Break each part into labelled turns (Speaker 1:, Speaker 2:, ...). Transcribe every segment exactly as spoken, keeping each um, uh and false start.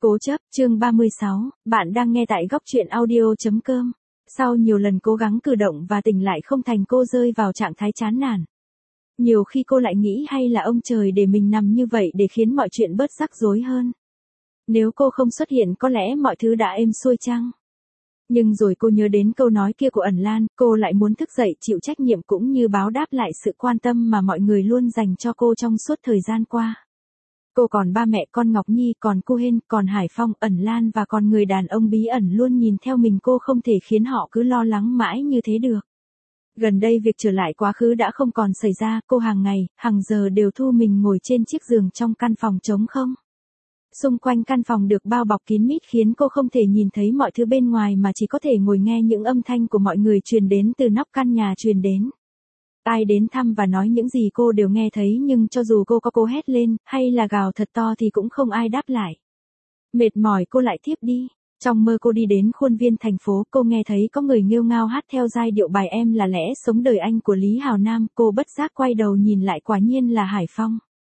Speaker 1: Cố chấp, chương ba mươi sáu, bạn đang nghe tại góc truyện audio.com. Sau nhiều lần cố gắng cử động và tỉnh lại không thành, cô rơi vào trạng thái chán nản. Nhiều khi cô lại nghĩ hay là ông trời để mình nằm như vậy để khiến mọi chuyện bớt rắc rối hơn. Nếu cô không xuất hiện có lẽ mọi thứ đã êm xuôi chăng? Nhưng rồi cô nhớ đến câu nói kia của ẩn Lan, cô lại muốn thức dậy chịu trách nhiệm cũng như báo đáp lại sự quan tâm mà mọi người luôn dành cho cô trong suốt thời gian qua. Cô còn ba mẹ con Ngọc Nhi, còn cô Hên, còn Hải Phong, ẩn Lan và còn người đàn ông bí ẩn luôn nhìn theo mình, cô không thể khiến họ cứ lo lắng mãi như thế được. Gần đây việc trở lại quá khứ đã không còn xảy ra, cô hàng ngày, hàng giờ đều thu mình ngồi trên chiếc giường trong căn phòng trống không. Xung quanh căn phòng được bao bọc kín mít khiến cô không thể nhìn thấy mọi thứ bên ngoài mà chỉ có thể ngồi nghe những âm thanh của mọi người truyền đến từ nóc căn nhà truyền đến. Ai đến thăm và nói những gì cô đều nghe thấy, nhưng cho dù cô có cố hét lên, hay là gào thật to thì cũng không ai đáp lại. Mệt mỏi cô lại thiếp đi. Trong mơ cô đi đến khuôn viên thành phố, cô nghe thấy có người nghêu ngao hát theo giai điệu bài Em là lẽ sống đời anh của Lý Hào Nam, cô bất giác quay đầu nhìn lại, quả nhiên là Hải Phong.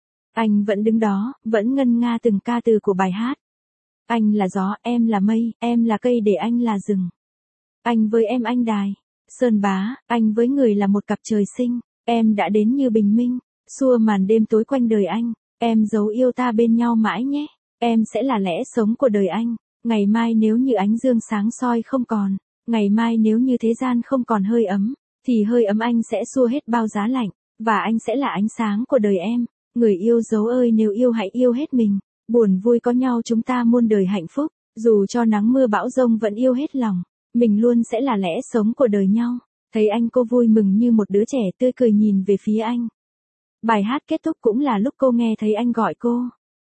Speaker 1: Anh vẫn đứng đó, vẫn ngân nga từng ca từ của bài hát. Anh là gió, em là mây, em là cây để anh là rừng. Anh với em anh đài Sơn Bá, anh với người là một cặp trời sinh, em đã đến như bình minh, xua màn đêm tối quanh đời anh, em giấu yêu ta bên nhau mãi nhé, em sẽ là lẽ sống của đời anh, ngày mai nếu như ánh dương sáng soi không còn, ngày mai nếu như thế gian không còn hơi ấm, thì hơi ấm anh sẽ xua hết bao giá lạnh, và anh sẽ là ánh sáng của đời em, người yêu dấu ơi nếu yêu hãy yêu hết mình, buồn vui có nhau chúng ta muôn đời hạnh phúc, dù cho nắng mưa bão giông vẫn yêu hết lòng. Mình luôn sẽ là lẽ sống của đời nhau. Thấy anh cô vui mừng như một đứa trẻ tươi cười nhìn về phía anh. Bài hát kết thúc cũng là lúc cô nghe thấy anh gọi cô.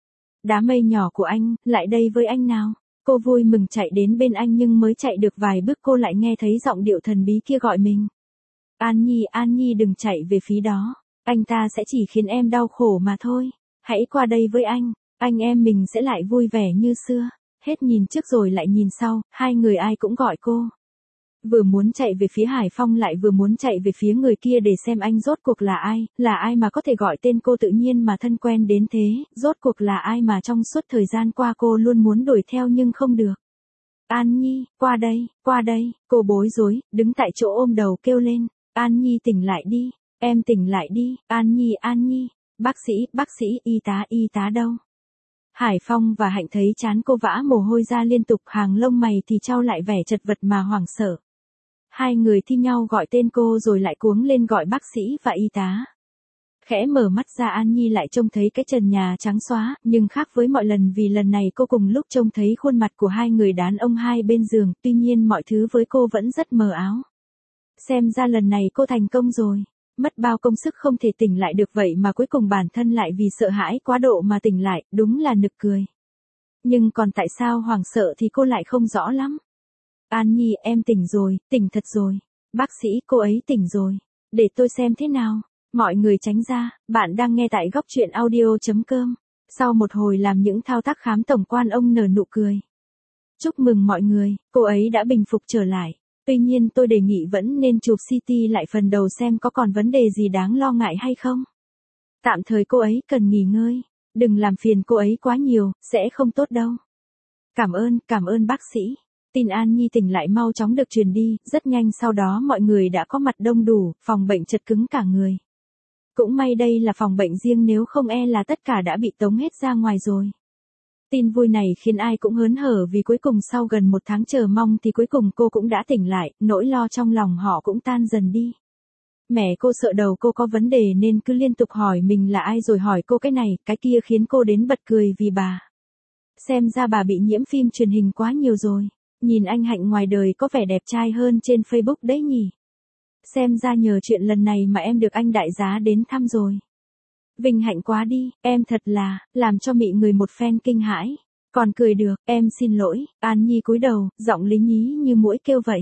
Speaker 1: Đám mây nhỏ của anh, lại đây với anh nào. Cô vui mừng chạy đến bên anh nhưng mới chạy được vài bước cô lại nghe thấy giọng điệu thần bí kia gọi mình. An Nhi, An Nhi đừng chạy về phía đó. Anh ta sẽ chỉ khiến em đau khổ mà thôi. Hãy qua đây với anh. Anh em mình sẽ lại vui vẻ như xưa. Hết nhìn trước rồi lại nhìn sau, hai người ai cũng gọi cô. Vừa muốn chạy về phía Hải Phong lại vừa muốn chạy về phía người kia để xem anh rốt cuộc là ai, là ai mà có thể gọi tên cô tự nhiên mà thân quen đến thế, rốt cuộc là ai mà trong suốt thời gian qua cô luôn muốn đuổi theo nhưng không được. An Nhi, qua đây, qua đây, cô bối rối, đứng tại chỗ ôm đầu kêu lên, An Nhi tỉnh lại đi, em tỉnh lại đi, An Nhi, An Nhi, bác sĩ, bác sĩ, y tá, y tá đâu? Hải Phong và Hạnh thấy chán cô vã mồ hôi ra liên tục, hàng lông mày thì trao lại vẻ chật vật mà hoảng sợ. Hai người thi nhau gọi tên cô rồi lại cuống lên gọi bác sĩ và y tá. Khẽ mở mắt ra An Nhi lại trông thấy cái trần nhà trắng xóa, nhưng khác với mọi lần vì lần này cô cùng lúc trông thấy khuôn mặt của hai người đàn ông hai bên giường, tuy nhiên mọi thứ với cô vẫn rất mờ áo. Xem ra lần này cô thành công rồi. Mất bao công sức không thể tỉnh lại được vậy mà cuối cùng bản thân lại vì sợ hãi quá độ mà tỉnh lại, đúng là nực cười. Nhưng còn tại sao hoảng sợ thì cô lại không rõ lắm. An Nhi, em tỉnh rồi, tỉnh thật rồi. Bác sĩ, cô ấy tỉnh rồi. Để tôi xem thế nào. Mọi người tránh ra, bạn đang nghe tại góc truyện audio.com. Sau một hồi làm những thao tác khám tổng quan, ông nở nụ cười. Chúc mừng mọi người, cô ấy đã bình phục trở lại. Tuy nhiên tôi đề nghị vẫn nên chụp xê tê lại phần đầu xem có còn vấn đề gì đáng lo ngại hay không. Tạm thời cô ấy cần nghỉ ngơi. Đừng làm phiền cô ấy quá nhiều, sẽ không tốt đâu. Cảm ơn, cảm ơn bác sĩ. Tin An Nhi tỉnh lại mau chóng được truyền đi, rất nhanh sau đó mọi người đã có mặt đông đủ, phòng bệnh chật cứng cả người. Cũng may đây là phòng bệnh riêng, nếu không e là tất cả đã bị tống hết ra ngoài rồi. Tin vui này khiến ai cũng hớn hở vì cuối cùng sau gần một tháng chờ mong thì cuối cùng cô cũng đã tỉnh lại, nỗi lo trong lòng họ cũng tan dần đi. Mẹ cô sợ đầu cô có vấn đề nên cứ liên tục hỏi mình là ai rồi hỏi cô cái này, cái kia khiến cô đến bật cười vì bà. Xem ra bà bị nhiễm phim truyền hình quá nhiều rồi. Nhìn anh Hạnh ngoài đời có vẻ đẹp trai hơn trên Facebook đấy nhỉ. Xem ra nhờ chuyện lần này mà em được anh đại giá đến thăm rồi. Vinh hạnh quá đi, em thật là, làm cho mị người một phen kinh hãi. Còn cười được, em xin lỗi, An Nhi cúi đầu, giọng lý nhí như muỗi kêu vậy.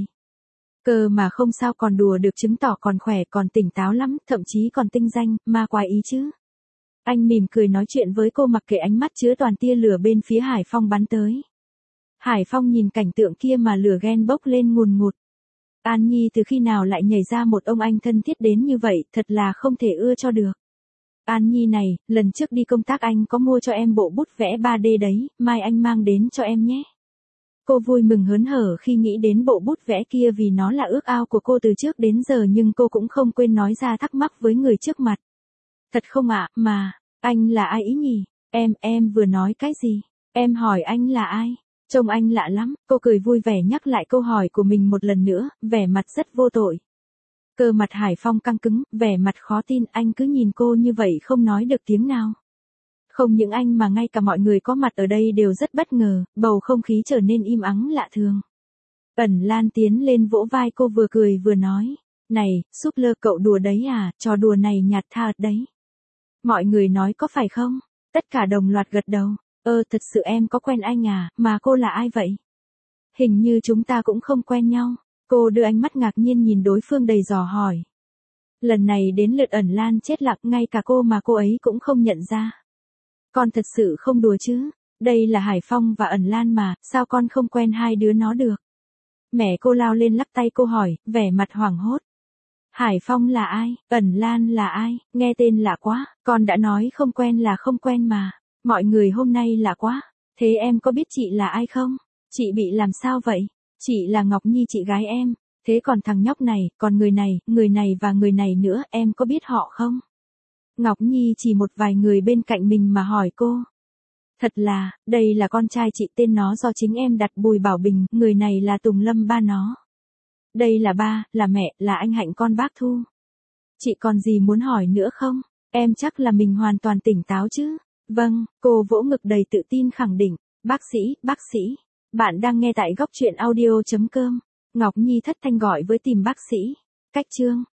Speaker 1: Cơ mà không sao, còn đùa được chứng tỏ còn khỏe, còn tỉnh táo lắm, thậm chí còn tinh danh, ma quái ý chứ. Anh mỉm cười nói chuyện với cô mặc kệ ánh mắt chứa toàn tia lửa bên phía Hải Phong bắn tới. Hải Phong nhìn cảnh tượng kia mà lửa ghen bốc lên ngùn ngụt. An Nhi từ khi nào lại nhảy ra một ông anh thân thiết đến như vậy, thật là không thể ưa cho được. An Nhi này, lần trước đi công tác anh có mua cho em bộ bút vẽ ba D đấy, mai anh mang đến cho em nhé. Cô vui mừng hớn hở khi nghĩ đến bộ bút vẽ kia vì nó là ước ao của cô từ trước đến giờ, nhưng cô cũng không quên nói ra thắc mắc với người trước mặt. Thật không ạ, mà, anh là ai ý nhỉ? Em, em vừa nói cái gì? Em hỏi anh là ai? Trông anh lạ lắm, cô cười vui vẻ nhắc lại câu hỏi của mình một lần nữa, vẻ mặt rất vô tội. Cơ mặt Hải Phong căng cứng, vẻ mặt khó tin, anh cứ nhìn cô như vậy không nói được tiếng nào. Không những anh mà ngay cả mọi người có mặt ở đây đều rất bất ngờ, bầu không khí trở nên im ắng lạ thường. Ẩn Lan tiến lên vỗ vai cô vừa cười vừa nói, này, Súp Lơ cậu đùa đấy à, trò đùa này nhạt thật đấy. Mọi người nói có phải không? Tất cả đồng loạt gật đầu, ơ thật sự em có quen anh à, mà cô là ai vậy? Hình như chúng ta cũng không quen nhau. Cô đưa ánh mắt ngạc nhiên nhìn đối phương đầy dò hỏi. Lần này đến lượt Ẩn Lan chết lặng, ngay cả cô mà cô ấy cũng không nhận ra. Con thật sự không đùa chứ, đây là Hải Phong và Ẩn Lan mà, sao con không quen hai đứa nó được? Mẹ cô lao lên lắc tay cô hỏi, vẻ mặt hoảng hốt. Hải Phong là ai, Ẩn Lan là ai, nghe tên lạ quá, con đã nói không quen là không quen mà, mọi người hôm nay lạ quá, thế em có biết chị là ai không? Chị bị làm sao vậy? Chị là Ngọc Nhi, chị gái em, thế còn thằng nhóc này, còn người này, người này và người này nữa, em có biết họ không? Ngọc Nhi chỉ một vài người bên cạnh mình mà hỏi cô. Thật là, đây là con trai chị, tên nó do chính em đặt, Bùi Bảo Bình, người này là Tùng Lâm ba nó. Đây là ba, là mẹ, là anh Hạnh con bác Thu. Chị còn gì muốn hỏi nữa không? Em chắc là mình hoàn toàn tỉnh táo chứ? Vâng, cô vỗ ngực đầy tự tin khẳng định. Bác sĩ, bác sĩ. Bạn đang nghe tại góc truyện audio chấm com. Ngọc Nhi thất thanh gọi với tìm bác sĩ. Cách chương.